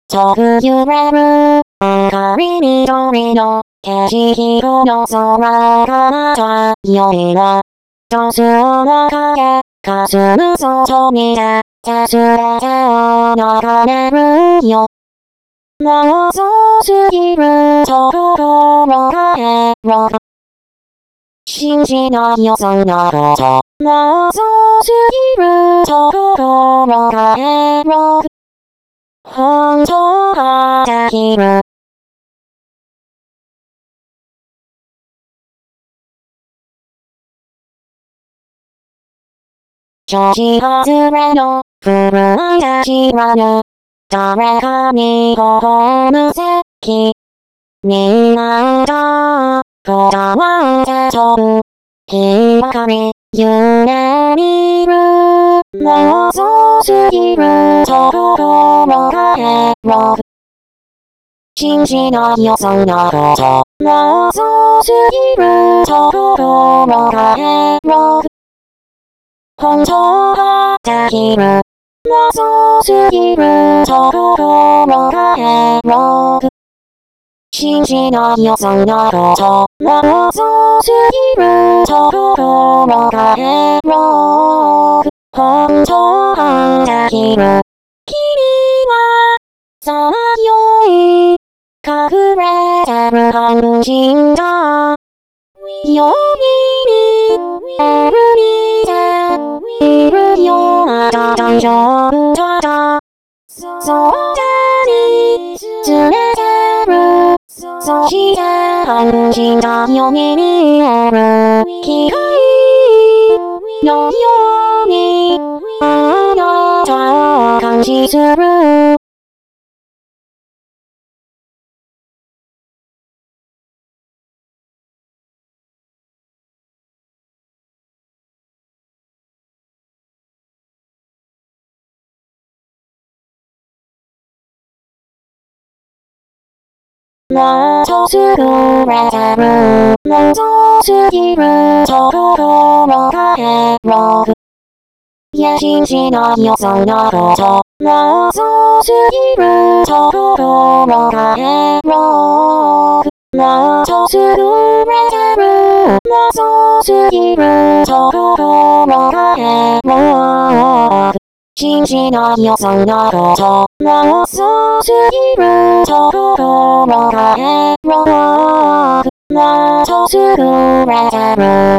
飛ぶ揺れる明かり緑の景色の空がまた良いな。どうする中へ霞む外に出て全てを眺めるよ。妄想すぎると心がエロ。信じないよそんなこと。妄想すぎると心がエロ。本当はできる。調子外れの不具合で知らぬ誰かに微笑む席になんだこだわって飛ぶ日ばかり夢見る妄想すぎると心がエロ。信じないよそんなこと。妄想すぎると心がエロ。本当はできる。妄想すぎると心がエロ。信じないよそんなこと。妄想すぎると心がエロ。本当はできる。君はさまよい隠れてる肝心だ。夜に見えるにているよまだ大丈夫だ。そうだに連れてる。そして安心だように見える。機械のようにあなたを監視する。もっと優れてる。妄想すぎると心がエロ。いや信じないよそんなこと。妄想すぎると心がエロ。もっと優れてる。妄想すぎると心がエロ。信じないよそんなこと。妄想すぎると心がエロ。もっと優れてる。